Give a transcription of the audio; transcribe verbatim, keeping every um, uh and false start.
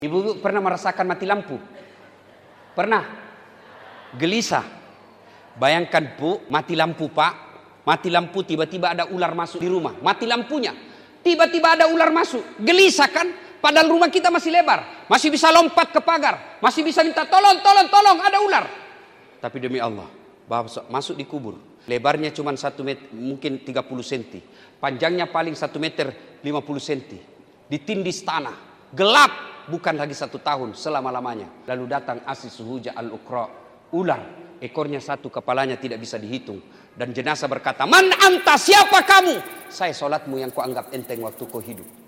Ibu-ibu pernah merasakan mati lampu? Pernah? Gelisah. Bayangkan Bu, mati lampu Pak. Mati lampu tiba-tiba ada ular masuk di rumah. Mati lampunya. Tiba-tiba ada ular masuk. Gelisah kan? Padahal rumah kita masih lebar. Masih bisa lompat ke pagar. Masih bisa minta tolong, tolong, tolong, ada ular. Tapi demi Allah, masuk di kubur. Lebarnya cuma satu meter, mungkin tiga puluh sentimeter. Panjangnya paling satu meter lima puluh sentimeter. Ditindis tanah. Gelap. Bukan lagi satu tahun, selama-lamanya. Lalu datang Asis Suhuja al-Uqra. Ular. Ekornya satu, kepalanya tidak bisa dihitung. Dan jenazah berkata, "Man anta, siapa kamu?" "Saya sholatmu yang kau anggap enteng waktu kau hidup."